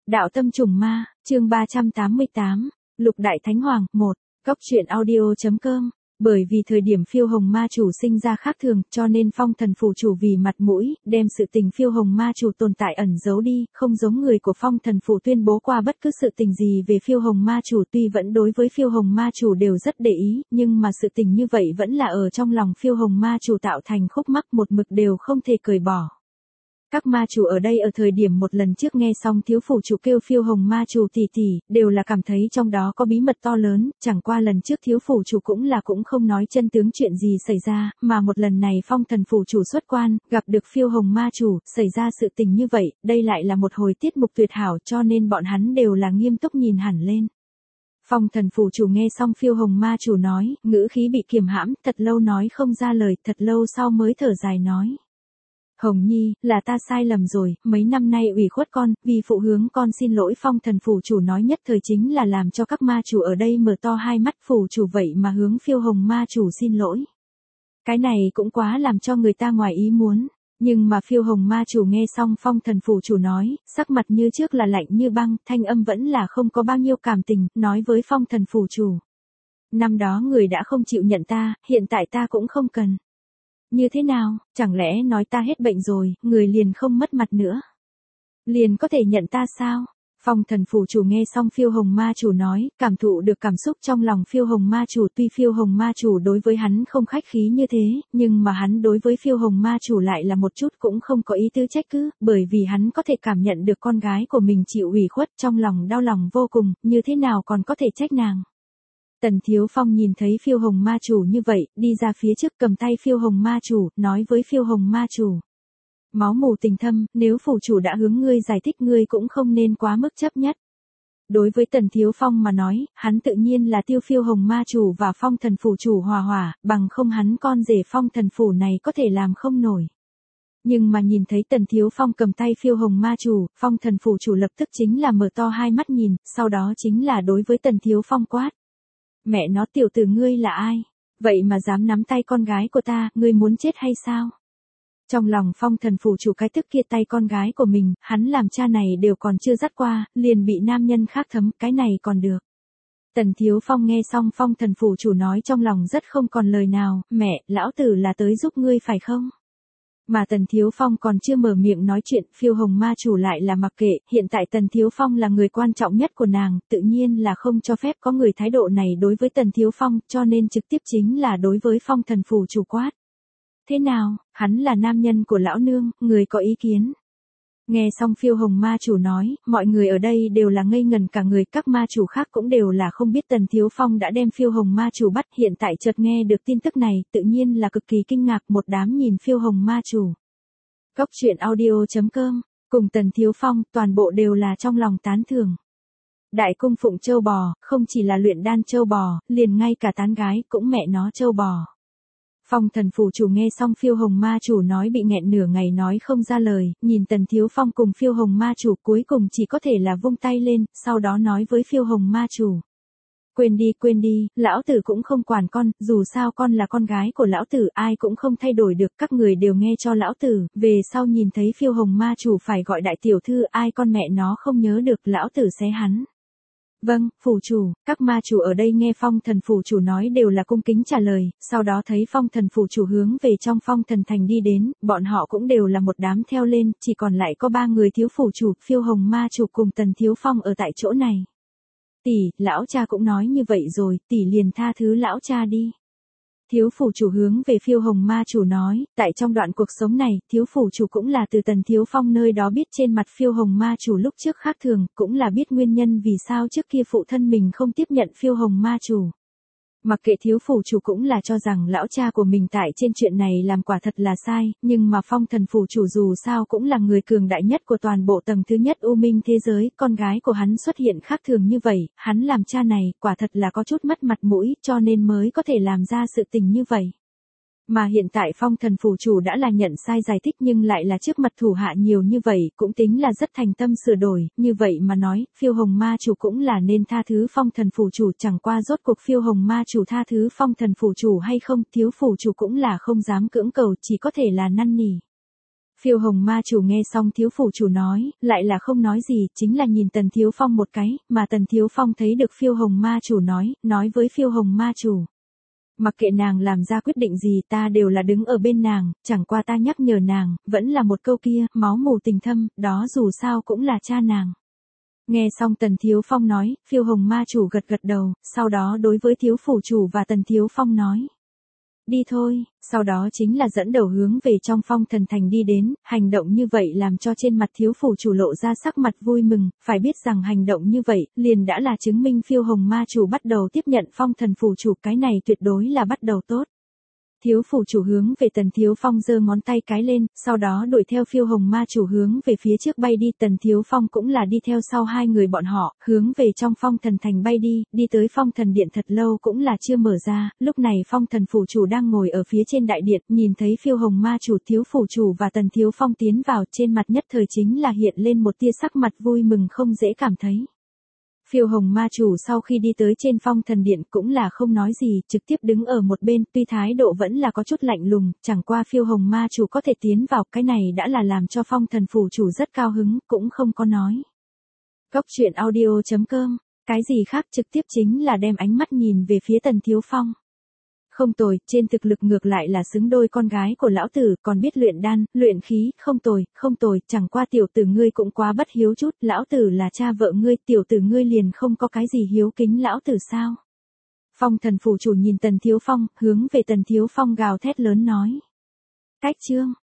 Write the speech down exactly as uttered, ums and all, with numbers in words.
Đạo tâm trùng ma, chương ba trăm tám mươi tám, Lục Đại Thánh Hoàng, một, Cóc truyện audio.com. Bởi vì thời điểm Phiêu Hồng Ma Chủ sinh ra khác thường, cho nên Phong Thần Phù Chủ vì mặt mũi, đem sự tình Phiêu Hồng Ma Chủ tồn tại ẩn giấu đi, không giống người của Phong Thần Phù tuyên bố qua bất cứ sự tình gì về Phiêu Hồng Ma Chủ, tuy vẫn đối với Phiêu Hồng Ma Chủ đều rất để ý, nhưng mà sự tình như vậy vẫn là ở trong lòng Phiêu Hồng Ma Chủ tạo thành khúc mắc một mực đều không thể cởi bỏ. Các ma chủ ở đây ở thời điểm một lần trước nghe xong thiếu phủ chủ kêu Phiêu Hồng Ma Chủ tỷ tỷ, đều là cảm thấy trong đó có bí mật to lớn, chẳng qua lần trước thiếu phủ chủ cũng là cũng không nói chân tướng chuyện gì xảy ra, mà một lần này Phong Thần phủ chủ xuất quan, gặp được Phiêu Hồng Ma Chủ, xảy ra sự tình như vậy, đây lại là một hồi tiết mục tuyệt hảo cho nên bọn hắn đều là nghiêm túc nhìn hẳn lên. Phong Thần phủ chủ nghe xong Phiêu Hồng Ma Chủ nói, ngữ khí bị kiềm hãm, thật lâu nói không ra lời, thật lâu sau mới thở dài nói. Hồng Nhi, là ta sai lầm rồi, mấy năm nay ủy khuất con, vì phụ hướng con xin lỗi. Phong Thần phủ chủ nói nhất thời chính là làm cho các ma chủ ở đây mở to hai mắt, phủ chủ vậy mà hướng Phiêu Hồng Ma Chủ xin lỗi. Cái này cũng quá làm cho người ta ngoài ý muốn, nhưng mà Phiêu Hồng Ma Chủ nghe xong Phong Thần phủ chủ nói, sắc mặt như trước là lạnh như băng, thanh âm vẫn là không có bao nhiêu cảm tình, nói với Phong Thần phủ chủ. Năm đó người đã không chịu nhận ta, hiện tại ta cũng không cần. Như thế nào, chẳng lẽ nói ta hết bệnh rồi, người liền không mất mặt nữa? Liền có thể nhận ta sao? Phong Thần phủ chủ nghe xong Phiêu Hồng Ma Chủ nói, cảm thụ được cảm xúc trong lòng Phiêu Hồng Ma Chủ, tuy Phiêu Hồng Ma Chủ đối với hắn không khách khí như thế, nhưng mà hắn đối với Phiêu Hồng Ma Chủ lại là một chút cũng không có ý tứ trách cứ, bởi vì hắn có thể cảm nhận được con gái của mình chịu ủy khuất, trong lòng đau lòng vô cùng, như thế nào còn có thể trách nàng. Tần Thiếu Phong nhìn thấy Phiêu Hồng Ma Chủ như vậy, đi ra phía trước cầm tay Phiêu Hồng Ma Chủ, nói với Phiêu Hồng Ma Chủ. Máu mù tình thâm, nếu phủ chủ đã hướng ngươi giải thích ngươi cũng không nên quá mức chấp nhất. Đối với Tần Thiếu Phong mà nói, hắn tự nhiên là tiêu Phiêu Hồng Ma Chủ và Phong Thần phủ chủ hòa hòa, bằng không hắn con rể Phong Thần phủ này có thể làm không nổi. Nhưng mà nhìn thấy Tần Thiếu Phong cầm tay Phiêu Hồng Ma Chủ, Phong Thần phủ chủ lập tức chính là mở to hai mắt nhìn, sau đó chính là đối với Tần Thiếu Phong quát. Mẹ nó, tiểu tử ngươi là ai? Vậy mà dám nắm tay con gái của ta, ngươi muốn chết hay sao? Trong lòng Phong Thần phủ chủ cái tức kia tay con gái của mình, hắn làm cha này đều còn chưa dắt qua, liền bị nam nhân khác thấm, cái này còn được. Tần Thiếu Phong nghe xong Phong Thần phủ chủ nói trong lòng rất không còn lời nào, mẹ, lão tử là tới giúp ngươi phải không? Mà Tần Thiếu Phong còn chưa mở miệng nói chuyện, Phiêu Hồng Ma Chủ lại là mặc kệ, hiện tại Tần Thiếu Phong là người quan trọng nhất của nàng, tự nhiên là không cho phép có người thái độ này đối với Tần Thiếu Phong, cho nên trực tiếp chính là đối với Phong Thần phủ chủ quát. Thế nào, hắn là nam nhân của lão nương, người có ý kiến? Nghe xong Phiêu Hồng Ma Chủ nói, mọi người ở đây đều là ngây ngần cả người, các ma chủ khác cũng đều là không biết Tần Thiếu Phong đã đem Phiêu Hồng Ma Chủ bắt, hiện tại chợt nghe được tin tức này, tự nhiên là cực kỳ kinh ngạc, một đám nhìn Phiêu Hồng Ma Chủ. Cóc truyện audio.com, cùng Tần Thiếu Phong, toàn bộ đều là trong lòng tán thưởng. Đại cung phụng châu bò, không chỉ là luyện đan châu bò, liền ngay cả tán gái cũng mẹ nó châu bò. Phong Thần phủ chủ nghe xong Phiêu Hồng Ma Chủ nói bị nghẹn nửa ngày nói không ra lời, nhìn Tần Thiếu Phong cùng Phiêu Hồng Ma Chủ cuối cùng chỉ có thể là vung tay lên, sau đó nói với Phiêu Hồng Ma Chủ. Quên đi quên đi, lão tử cũng không quản con, dù sao con là con gái của lão tử, ai cũng không thay đổi được, các người đều nghe cho lão tử, về sau nhìn thấy Phiêu Hồng Ma Chủ phải gọi đại tiểu thư, ai con mẹ nó không nhớ được, lão tử xé hắn. Vâng, phủ chủ, các ma chủ ở đây nghe Phong Thần phủ chủ nói đều là cung kính trả lời, sau đó thấy Phong Thần phủ chủ hướng về trong Phong Thần thành đi đến, bọn họ cũng đều là một đám theo lên, chỉ còn lại có ba người thiếu phủ chủ, Phiêu Hồng Ma Chủ cùng Tần Thiếu Phong ở tại chỗ này. Tỷ, lão cha cũng nói như vậy rồi, tỷ liền tha thứ lão cha đi. Thiếu phủ chủ hướng về Phiêu Hồng Ma Chủ nói, tại trong đoạn cuộc sống này, thiếu phủ chủ cũng là từ Tần Thiếu Phong nơi đó biết trên mặt Phiêu Hồng Ma Chủ lúc trước khác thường, cũng là biết nguyên nhân vì sao trước kia phụ thân mình không tiếp nhận Phiêu Hồng Ma Chủ. Mặc kệ thiếu phủ chủ cũng là cho rằng lão cha của mình tại trên chuyện này làm quả thật là sai, nhưng mà Phong Thần phủ chủ dù sao cũng là người cường đại nhất của toàn bộ tầng thứ nhất U Minh thế giới, con gái của hắn xuất hiện khác thường như vậy, hắn làm cha này, quả thật là có chút mất mặt mũi, cho nên mới có thể làm ra sự tình như vậy. Mà hiện tại Phong Thần phủ chủ đã là nhận sai giải thích nhưng lại là trước mặt thủ hạ nhiều như vậy, cũng tính là rất thành tâm sửa đổi, như vậy mà nói, Phiêu Hồng Ma Chủ cũng là nên tha thứ Phong Thần phủ chủ, chẳng qua rốt cuộc Phiêu Hồng Ma Chủ tha thứ Phong Thần phủ chủ hay không, thiếu phủ chủ cũng là không dám cưỡng cầu, chỉ có thể là năn nỉ. Phiêu Hồng ma chủ nghe xong thiếu phủ chủ nói, lại là không nói gì, chính là nhìn Tần Thiếu Phong một cái, mà Tần Thiếu Phong thấy được Phiêu Hồng ma chủ nói, nói với Phiêu Hồng ma chủ. Mặc kệ nàng làm ra quyết định gì ta đều là đứng ở bên nàng, chẳng qua ta nhắc nhở nàng, vẫn là một câu kia, máu mù tình thâm, đó dù sao cũng là cha nàng. Nghe xong Tần Thiếu Phong nói, Phiêu Hồng ma chủ gật gật đầu, sau đó đối với thiếu phủ chủ và Tần Thiếu Phong nói. Đi thôi, sau đó chính là dẫn đầu hướng về trong Phong Thần Thành đi đến, hành động như vậy làm cho trên mặt thiếu phủ chủ lộ ra sắc mặt vui mừng, phải biết rằng hành động như vậy, liền đã là chứng minh Phiêu Hồng ma chủ bắt đầu tiếp nhận Phong Thần phủ chủ, cái này tuyệt đối là bắt đầu tốt. Thiếu phủ chủ hướng về Tần Thiếu Phong giơ ngón tay cái lên, sau đó đuổi theo Phiêu Hồng ma chủ hướng về phía trước bay đi, Tần Thiếu Phong cũng là đi theo sau hai người bọn họ, hướng về trong Phong Thần Thành bay đi, đi tới Phong Thần Điện thật lâu cũng là chưa mở ra, lúc này Phong Thần phủ chủ đang ngồi ở phía trên đại điện, nhìn thấy Phiêu Hồng ma chủ, thiếu phủ chủ và Tần Thiếu Phong tiến vào, trên mặt nhất thời chính là hiện lên một tia sắc mặt vui mừng không dễ cảm thấy. Phiêu Hồng ma chủ sau khi đi tới trên Phong Thần Điện cũng là không nói gì, trực tiếp đứng ở một bên, tuy thái độ vẫn là có chút lạnh lùng, chẳng qua Phiêu Hồng ma chủ có thể tiến vào, cái này đã là làm cho Phong Thần phủ chủ rất cao hứng, cũng không có nói. Góc truyện audio chấm com, cái gì khác trực tiếp chính là đem ánh mắt nhìn về phía Tần Thiếu Phong. Không tồi, trên thực lực ngược lại là xứng đôi con gái của lão tử, còn biết luyện đan, luyện khí, không tồi, không tồi, chẳng qua tiểu tử ngươi cũng quá bất hiếu chút, lão tử là cha vợ ngươi, tiểu tử ngươi liền không có cái gì hiếu kính lão tử sao? Phong Thần phủ chủ nhìn Tần Thiếu Phong, hướng về Tần Thiếu Phong gào thét lớn nói. Cách chương